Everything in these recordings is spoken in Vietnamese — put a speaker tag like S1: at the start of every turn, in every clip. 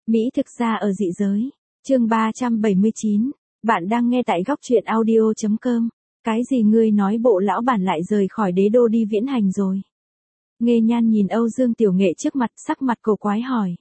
S1: Mỹ thực ra ở dị giới. Chương 379. Bạn đang nghe tại góc truyện audio.com. Cái gì ngươi nói bộ lão bản lại rời khỏi đế đô đi viễn hành rồi? Nghê Nhan nhìn Âu Dương Tiểu Nghệ trước mặt, sắc mặt cổ quái hỏi.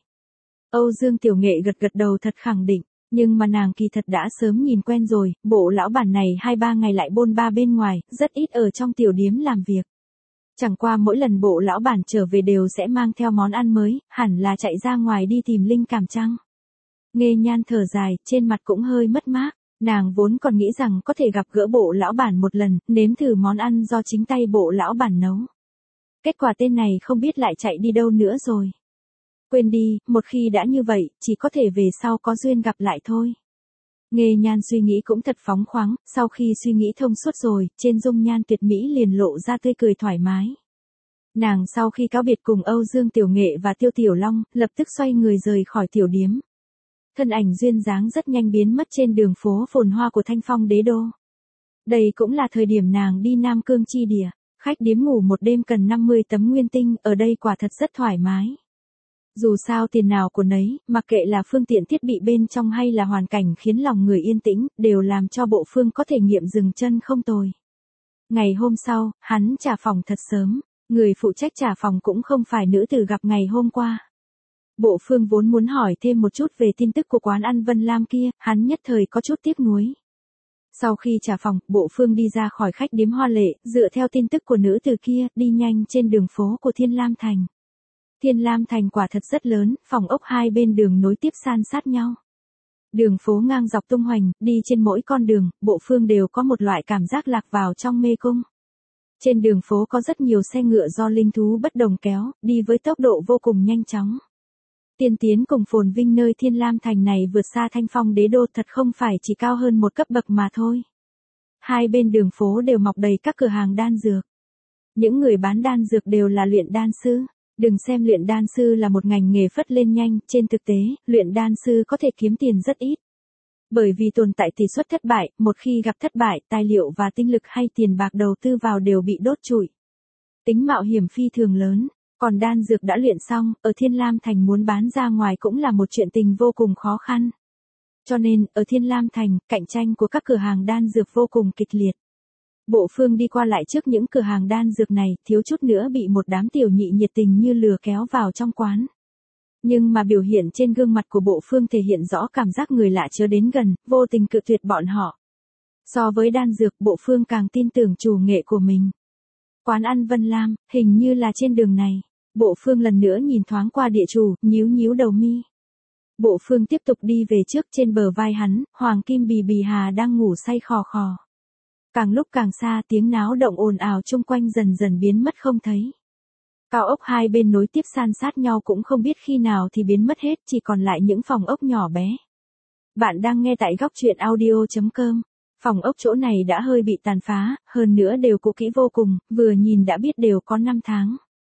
S1: Âu Dương Tiểu Nghệ gật đầu thật khẳng định, nhưng mà nàng kỳ thật đã sớm nhìn quen rồi, bộ lão bản này 2-3 ngày lại bôn ba bên ngoài, rất ít ở trong tiểu điếm làm việc. Chẳng qua mỗi lần bộ lão bản trở về đều sẽ mang theo món ăn mới, hẳn là chạy ra ngoài đi tìm linh cảm chăng. Nghê Nhan thở dài, trên mặt cũng hơi mất mát, nàng vốn còn nghĩ rằng có thể gặp gỡ bộ lão bản một lần, nếm thử món ăn do chính tay bộ lão bản nấu. Kết quả tên này không biết lại chạy đi đâu nữa rồi. Quên đi, một khi đã như vậy, chỉ có thể về sau có duyên gặp lại thôi. Nghê Nhan suy nghĩ cũng thật phóng khoáng, sau khi suy nghĩ thông suốt rồi, trên dung nhan tuyệt mỹ liền lộ ra tươi cười thoải mái. Nàng sau khi cáo biệt cùng Âu Dương Tiểu Nghệ và Tiêu Tiểu Long, lập tức xoay người rời khỏi tiểu điếm. Thân ảnh duyên dáng rất nhanh biến mất trên đường phố phồn hoa của Thanh Phong đế đô. Đây cũng là thời điểm nàng đi Nam Cương chi địa, khách điếm ngủ một đêm cần 50 tấm nguyên tinh, ở đây quả thật rất thoải mái. Dù sao tiền nào của nấy, mặc kệ là phương tiện thiết bị bên trong hay là hoàn cảnh khiến lòng người yên tĩnh, đều làm cho bộ Phương có thể nghiệm dừng chân không tồi. Ngày hôm sau, hắn trả phòng thật sớm, người phụ trách trả phòng cũng không phải nữ tử gặp ngày hôm qua. Bộ Phương vốn muốn hỏi thêm một chút về tin tức của quán ăn Vân Lam kia, hắn nhất thời có chút tiếc nuối. Sau khi trả phòng, Bộ Phương đi ra khỏi khách điếm hoa lệ, dựa theo tin tức của nữ tử kia, đi nhanh trên đường phố của Thiên Lam Thành. Thiên Lam Thành quả thật rất lớn, phòng ốc hai bên đường nối tiếp san sát nhau. Đường phố ngang dọc tung hoành, đi trên mỗi con đường, Bộ Phương đều có một loại cảm giác lạc vào trong mê cung. Trên đường phố có rất nhiều xe ngựa do linh thú bất đồng kéo, đi với tốc độ vô cùng nhanh chóng. Tiên tiến cùng phồn vinh nơi Thiên Lam Thành này vượt xa Thanh Phong đế đô thật không phải chỉ cao hơn một cấp bậc mà thôi. Hai bên đường phố đều mọc đầy các cửa hàng đan dược. Những người bán đan dược đều là luyện đan sư. Đừng xem luyện đan sư là một ngành nghề phất lên nhanh, trên thực tế, luyện đan sư có thể kiếm tiền rất ít. Bởi vì tồn tại tỷ suất thất bại, một khi gặp thất bại, tài liệu và tinh lực hay tiền bạc đầu tư vào đều bị đốt trụi. Tính mạo hiểm phi thường lớn, còn đan dược đã luyện xong, ở Thiên Lam Thành muốn bán ra ngoài cũng là một chuyện tình vô cùng khó khăn. Cho nên, ở Thiên Lam Thành, cạnh tranh của các cửa hàng đan dược vô cùng kịch liệt. Bộ Phương đi qua lại trước những cửa hàng đan dược này, thiếu chút nữa bị một đám tiểu nhị nhiệt tình như lừa kéo vào trong quán. Nhưng mà biểu hiện trên gương mặt của Bộ Phương thể hiện rõ cảm giác người lạ chớ đến gần, vô tình cự tuyệt bọn họ. So với đan dược, Bộ Phương càng tin tưởng chủ nghệ của mình. Quán ăn Vân Lam, hình như là trên đường này. Bộ Phương lần nữa nhìn thoáng qua địa chủ, nhíu đầu mi. Bộ Phương tiếp tục đi về trước, trên bờ vai hắn, Hoàng Kim Bì Bì Hà đang ngủ say khò khò. Càng lúc càng xa, tiếng náo động ồn ào chung quanh dần dần biến mất không thấy. Cao ốc hai bên nối tiếp san sát nhau cũng không biết khi nào thì biến mất hết, chỉ còn lại những phòng ốc nhỏ bé. Bạn đang nghe tại góc truyện audio.com. Phòng ốc chỗ này đã hơi bị tàn phá, hơn nữa đều cũ kỹ vô cùng, vừa nhìn đã biết đều có 5 tháng.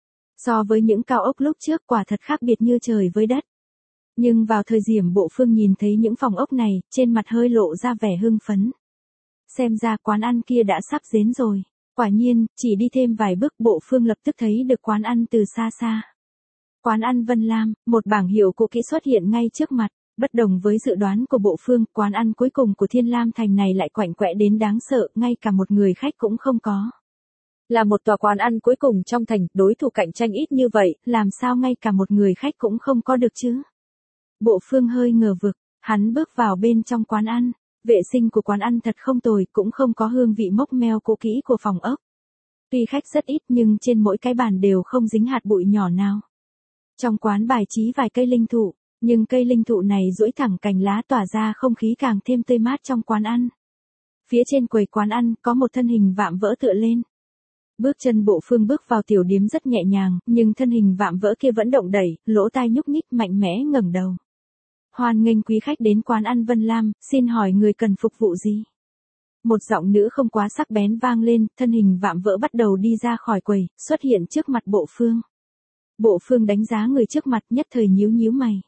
S1: So với những cao ốc lúc trước quả thật khác biệt như trời với đất. Nhưng vào thời điểm Bộ Phương nhìn thấy những phòng ốc này, trên mặt hơi lộ ra vẻ hưng phấn. Xem ra quán ăn kia đã sắp đến rồi. Quả nhiên, chỉ đi thêm vài bước Bộ Phương lập tức thấy được quán ăn từ xa xa. Quán ăn Vân Lam, một bảng hiệu cũ kỹ xuất hiện ngay trước mặt. Bất đồng với dự đoán của Bộ Phương, quán ăn cuối cùng của Thiên Lam Thành này lại quạnh quẽ đến đáng sợ, ngay cả một người khách cũng không có. Là một tòa quán ăn cuối cùng trong thành, đối thủ cạnh tranh ít như vậy, làm sao ngay cả một người khách cũng không có được chứ? Bộ Phương hơi ngờ vực, hắn bước vào bên trong quán ăn. Vệ sinh của quán ăn thật không tồi, cũng không có hương vị mốc meo cũ kỹ của phòng ốc. Tuy khách rất ít nhưng trên mỗi cái bàn đều không dính hạt bụi nhỏ nào. Trong quán bài trí vài cây linh thụ, nhưng cây linh thụ này duỗi thẳng cành lá tỏa ra không khí càng thêm tươi mát trong quán ăn. Phía trên quầy quán ăn có một thân hình vạm vỡ tựa lên. Bước chân Bộ Phương bước vào tiểu điếm rất nhẹ nhàng, nhưng thân hình vạm vỡ kia vẫn động đẩy, lỗ tai nhúc nhích mạnh mẽ ngẩng đầu. Hoan nghênh quý khách đến quán ăn Vân Lam, xin hỏi người cần phục vụ gì? Một giọng nữ không quá sắc bén vang lên, thân hình vạm vỡ bắt đầu đi ra khỏi quầy, xuất hiện trước mặt Bộ Phương. Bộ Phương đánh giá người trước mặt nhất thời nhíu mày.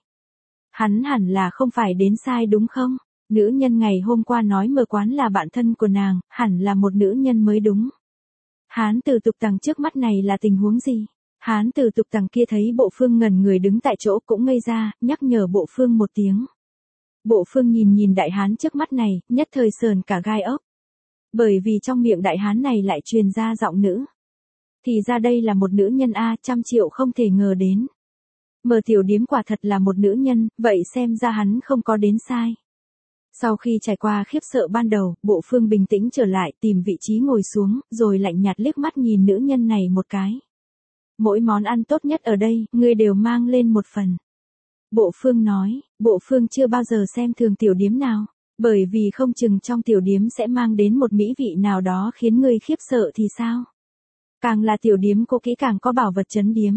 S1: Hắn hẳn là không phải đến sai đúng không? Nữ nhân ngày hôm qua nói mở quán là bạn thân của nàng, hẳn là một nữ nhân mới đúng. Hán tử tục tằng trước mắt này là tình huống gì? Hán tử tục tằng kia thấy Bộ Phương ngẩn người đứng tại chỗ cũng ngây ra, nhắc nhở Bộ Phương một tiếng. Bộ Phương nhìn nhìn đại hán trước mắt này, nhất thời sờn cả gai ốc. Bởi vì trong miệng đại hán này lại truyền ra giọng nữ. Thì ra đây là một nữ nhân a, 100 triệu không thể ngờ đến. Mở tiểu điếm quả thật là một nữ nhân, vậy xem ra hắn không có đến sai. Sau khi trải qua khiếp sợ ban đầu, Bộ Phương bình tĩnh trở lại, tìm vị trí ngồi xuống, rồi lạnh nhạt liếc mắt nhìn nữ nhân này một cái. Mỗi món ăn tốt nhất ở đây, ngươi đều mang lên một phần. Bộ Phương nói, Bộ Phương chưa bao giờ xem thường tiểu điếm nào, bởi vì không chừng trong tiểu điếm sẽ mang đến một mỹ vị nào đó khiến ngươi khiếp sợ thì sao? Càng là tiểu điếm cô kỹ càng có bảo vật trấn điếm.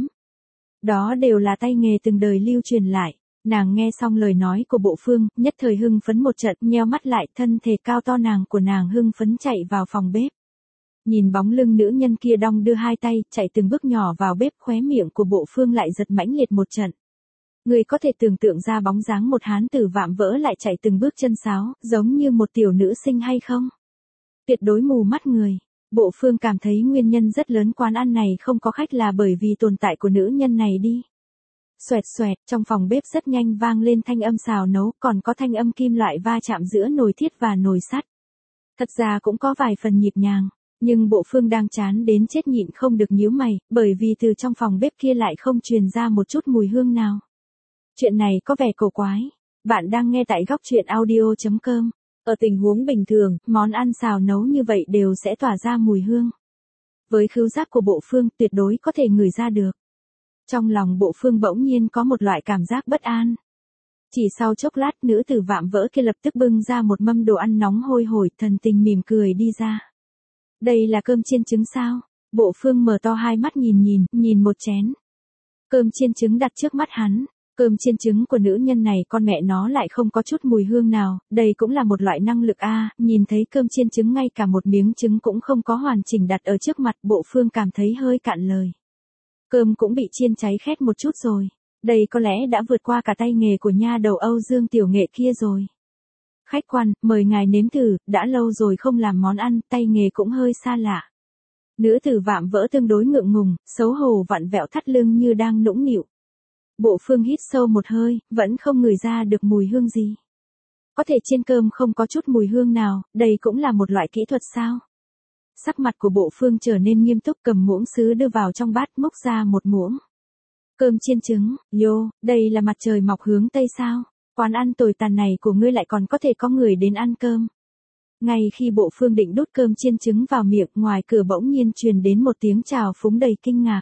S1: Đó đều là tay nghề từng đời lưu truyền lại. Nàng nghe xong lời nói của Bộ Phương, nhất thời hưng phấn một trận, nheo mắt lại, thân thể cao to nàng của nàng hưng phấn chạy vào phòng bếp. Nhìn bóng lưng nữ nhân kia đong đưa hai tay, chạy từng bước nhỏ vào bếp, khóe miệng của Bộ Phương lại giật mãnh liệt một trận. Người có thể tưởng tượng ra bóng dáng một hán tử vạm vỡ lại chạy từng bước chân sáo, giống như một tiểu nữ sinh hay không? Tuyệt đối mù mắt người. Bộ Phương cảm thấy nguyên nhân rất lớn quán ăn này không có khách là bởi vì tồn tại của nữ nhân này đi. Xoẹt xoẹt, trong phòng bếp rất nhanh vang lên thanh âm xào nấu, còn có thanh âm kim loại va chạm giữa nồi thiết và nồi sắt. Thật ra cũng có vài phần nhịp nhàng, nhưng Bộ Phương đang chán đến chết nhịn không được nhíu mày, bởi vì từ trong phòng bếp kia lại không truyền ra một chút mùi hương nào. Chuyện này có vẻ cổ quái. Bạn đang nghe tại góc truyện audio.com. Ở tình huống bình thường, món ăn xào nấu như vậy đều sẽ tỏa ra mùi hương. Với khứu giác của Bộ Phương tuyệt đối có thể ngửi ra được. Trong lòng Bộ Phương bỗng nhiên có một loại cảm giác bất an. Chỉ sau chốc lát nữ tử vạm vỡ kia lập tức bưng ra một mâm đồ ăn nóng hôi hổi, thần tình mỉm cười đi ra. Đây là cơm chiên trứng sao? Bộ Phương mở to hai mắt nhìn một chén. Cơm chiên trứng đặt trước mắt hắn. Cơm chiên trứng của nữ nhân này con mẹ nó lại không có chút mùi hương nào, đây cũng là một loại năng lực a. Nhìn thấy cơm chiên trứng ngay cả một miếng trứng cũng không có hoàn chỉnh đặt ở trước mặt, Bộ Phương cảm thấy hơi cạn lời. Cơm cũng bị chiên cháy khét một chút rồi, đây có lẽ đã vượt qua cả tay nghề của nha đầu Âu Dương tiểu nghệ kia rồi. Khách quan, mời ngài nếm thử, đã lâu rồi không làm món ăn, tay nghề cũng hơi xa lạ. Nữ tử vạm vỡ tương đối ngượng ngùng, xấu hổ vặn vẹo thắt lưng như đang nũng nịu. Bộ Phương hít sâu một hơi, vẫn không ngửi ra được mùi hương gì. Có thể chiên cơm không có chút mùi hương nào, đây cũng là một loại kỹ thuật sao? Sắc mặt của Bộ Phương trở nên nghiêm túc, cầm muỗng sứ đưa vào trong bát, múc ra một muỗng. Cơm chiên trứng, đây là mặt trời mọc hướng Tây sao? Quán ăn tồi tàn này của ngươi lại còn có thể có người đến ăn cơm. Ngay khi Bộ Phương định đút cơm chiên trứng vào miệng, ngoài cửa bỗng nhiên truyền đến một tiếng chào phúng đầy kinh ngạc.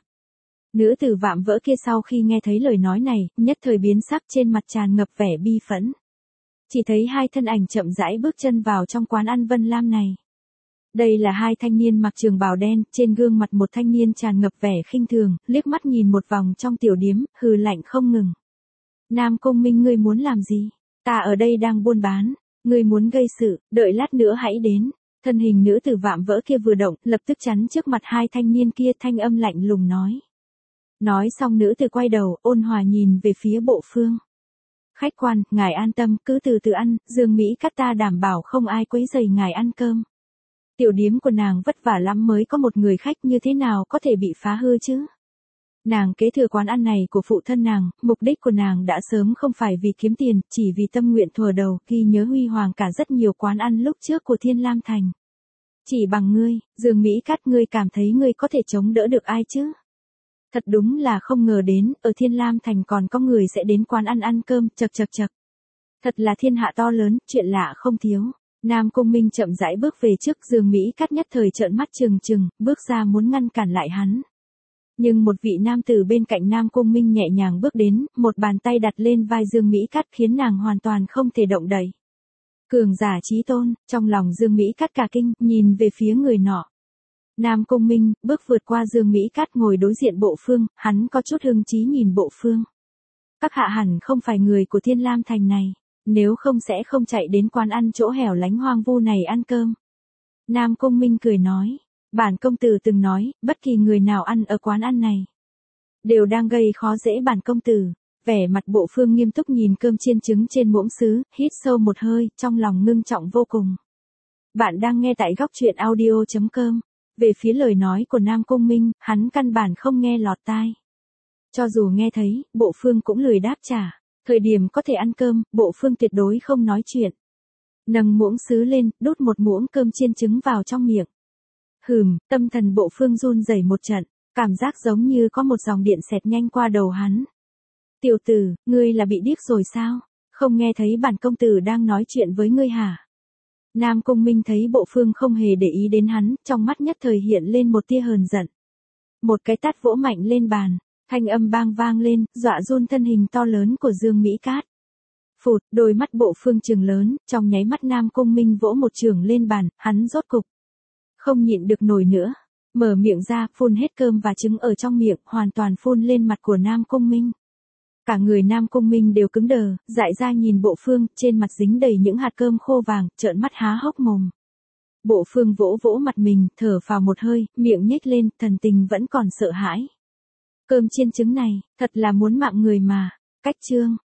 S1: Nữ tử vạm vỡ kia sau khi nghe thấy lời nói này, nhất thời biến sắc, trên mặt tràn ngập vẻ bi phẫn. Chỉ thấy hai thân ảnh chậm rãi bước chân vào trong quán ăn Vân Lam này. Đây là hai thanh niên mặc trường bào đen, trên gương mặt một thanh niên tràn ngập vẻ khinh thường, liếc mắt nhìn một vòng trong tiểu điếm, hừ lạnh không ngừng. Nam Công Minh, ngươi muốn làm gì? Ta ở đây đang buôn bán, ngươi muốn gây sự, đợi lát nữa hãy đến. Thân hình nữ tử vạm vỡ kia vừa động, lập tức chắn trước mặt hai thanh niên kia, thanh âm lạnh lùng nói. Nói xong nữ tử quay đầu, ôn hòa nhìn về phía Bộ Phương. Khách quan, ngài an tâm, cứ từ từ ăn, Dương Mỹ Cát ta đảm bảo không ai quấy rầy ngài ăn cơm. Tiểu điếm của nàng vất vả lắm mới có một người khách, như thế nào có thể bị phá hư chứ? Nàng kế thừa quán ăn này của phụ thân nàng, mục đích của nàng đã sớm không phải vì kiếm tiền, chỉ vì tâm nguyện thuở đầu, ghi nhớ huy hoàng cả rất nhiều quán ăn lúc trước của Thiên Lam Thành. Chỉ bằng ngươi, Dương Mỹ Cát, ngươi cảm thấy ngươi có thể chống đỡ được ai chứ? Thật đúng là không ngờ đến, ở Thiên Lam Thành còn có người sẽ đến quán ăn cơm, chậc. Thật là thiên hạ to lớn, chuyện lạ không thiếu. Nam Công Minh chậm rãi bước về trước, Dương Mỹ Cát nhất thời trợn mắt trừng, bước ra muốn ngăn cản lại hắn. Nhưng một vị nam tử bên cạnh Nam Công Minh nhẹ nhàng bước đến, một bàn tay đặt lên vai Dương Mỹ Cát khiến nàng hoàn toàn không thể động đậy. Cường giả chí tôn, trong lòng Dương Mỹ Cát cả kinh, nhìn về phía người nọ. Nam Công Minh, bước vượt qua Dương Mỹ Cát ngồi đối diện Bộ Phương, hắn có chút hưng chí nhìn Bộ Phương. Các hạ hẳn không phải người của Thiên Lam Thành này, nếu không sẽ không chạy đến quán ăn chỗ hẻo lánh hoang vu này ăn cơm. Nam Công Minh cười nói, bản công tử từng nói, bất kỳ người nào ăn ở quán ăn này, đều đang gây khó dễ bản công tử. Vẻ mặt Bộ Phương nghiêm túc nhìn cơm chiên trứng trên muỗng sứ, hít sâu một hơi, trong lòng ngưng trọng vô cùng. Bạn đang nghe tại góc truyện audio.com. Về phía lời nói của Nam Cung Minh, hắn căn bản không nghe lọt tai. Cho dù nghe thấy, Bộ Phương cũng lười đáp trả. Thời điểm có thể ăn cơm, Bộ Phương tuyệt đối không nói chuyện. Nâng muỗng sứ lên, đút một muỗng cơm chiên trứng vào trong miệng. Tâm thần Bộ Phương run rẩy một trận, cảm giác giống như có một dòng điện xẹt nhanh qua đầu hắn. Tiểu tử, ngươi là bị điếc rồi sao? Không nghe thấy bản công tử đang nói chuyện với ngươi hả? Nam Cung Minh thấy Bộ Phương không hề để ý đến hắn, trong mắt nhất thời hiện lên một tia hờn giận. Một cái tát vỗ mạnh lên bàn, thanh âm bang vang lên, dọa run thân hình to lớn của Dương Mỹ Cát. Phụt, đôi mắt Bộ Phương trừng lớn, trong nháy mắt Nam Cung Minh vỗ một chưởng lên bàn, hắn rốt cục không nhịn được nổi nữa, mở miệng ra, phun hết cơm và trứng ở trong miệng, hoàn toàn phun lên mặt của Nam Cung Minh. Cả người Nam Cung Minh đều cứng đờ, dại ra nhìn Bộ Phương, trên mặt dính đầy những hạt cơm khô vàng, trợn mắt há hốc mồm. Bộ Phương vỗ vỗ mặt mình, thở phào một hơi, miệng nhếch lên, thần tình vẫn còn sợ hãi. Cơm chiên trứng này, thật là muốn mạng người mà. Cách chương